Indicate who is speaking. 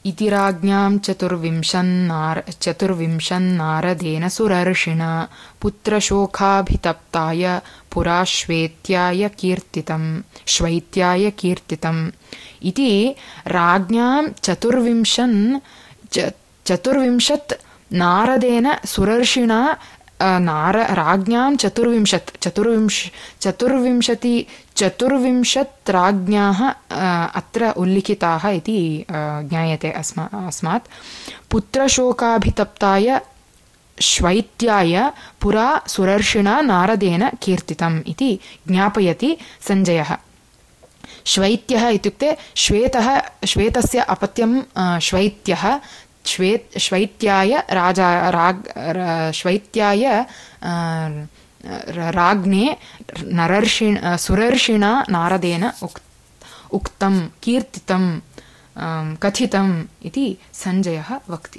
Speaker 1: इति राज्ञां चतुर्विंशन्नारदेन सुरर्षिणा पुत्रशोकाभितप्ताय पुरा श्वैत्याय कीर्तितम् इति राज्ञां चतुर्विंशत् नारदेन सुरर्षिणा राज्ञां चतुर्विंशत् राज्ञाः अत्र उल्लिखिताः इति ज्ञायते अस्मात् पुत्रशोकाभितप्ताय श्वैत्याय पुरा सुरर्षिणा नारदेन कीर्तितम् इति ज्ञापयति सञ्जयः। श्वैत्यः इत्युक्ते श्वेतस्य अपत्यं श्वैत्यः। श्वैत्याय राज्ञे सुरर्षिणा नारदेन उक्तं कीर्तितं कथितम् इति सञ्जयः वक्ति।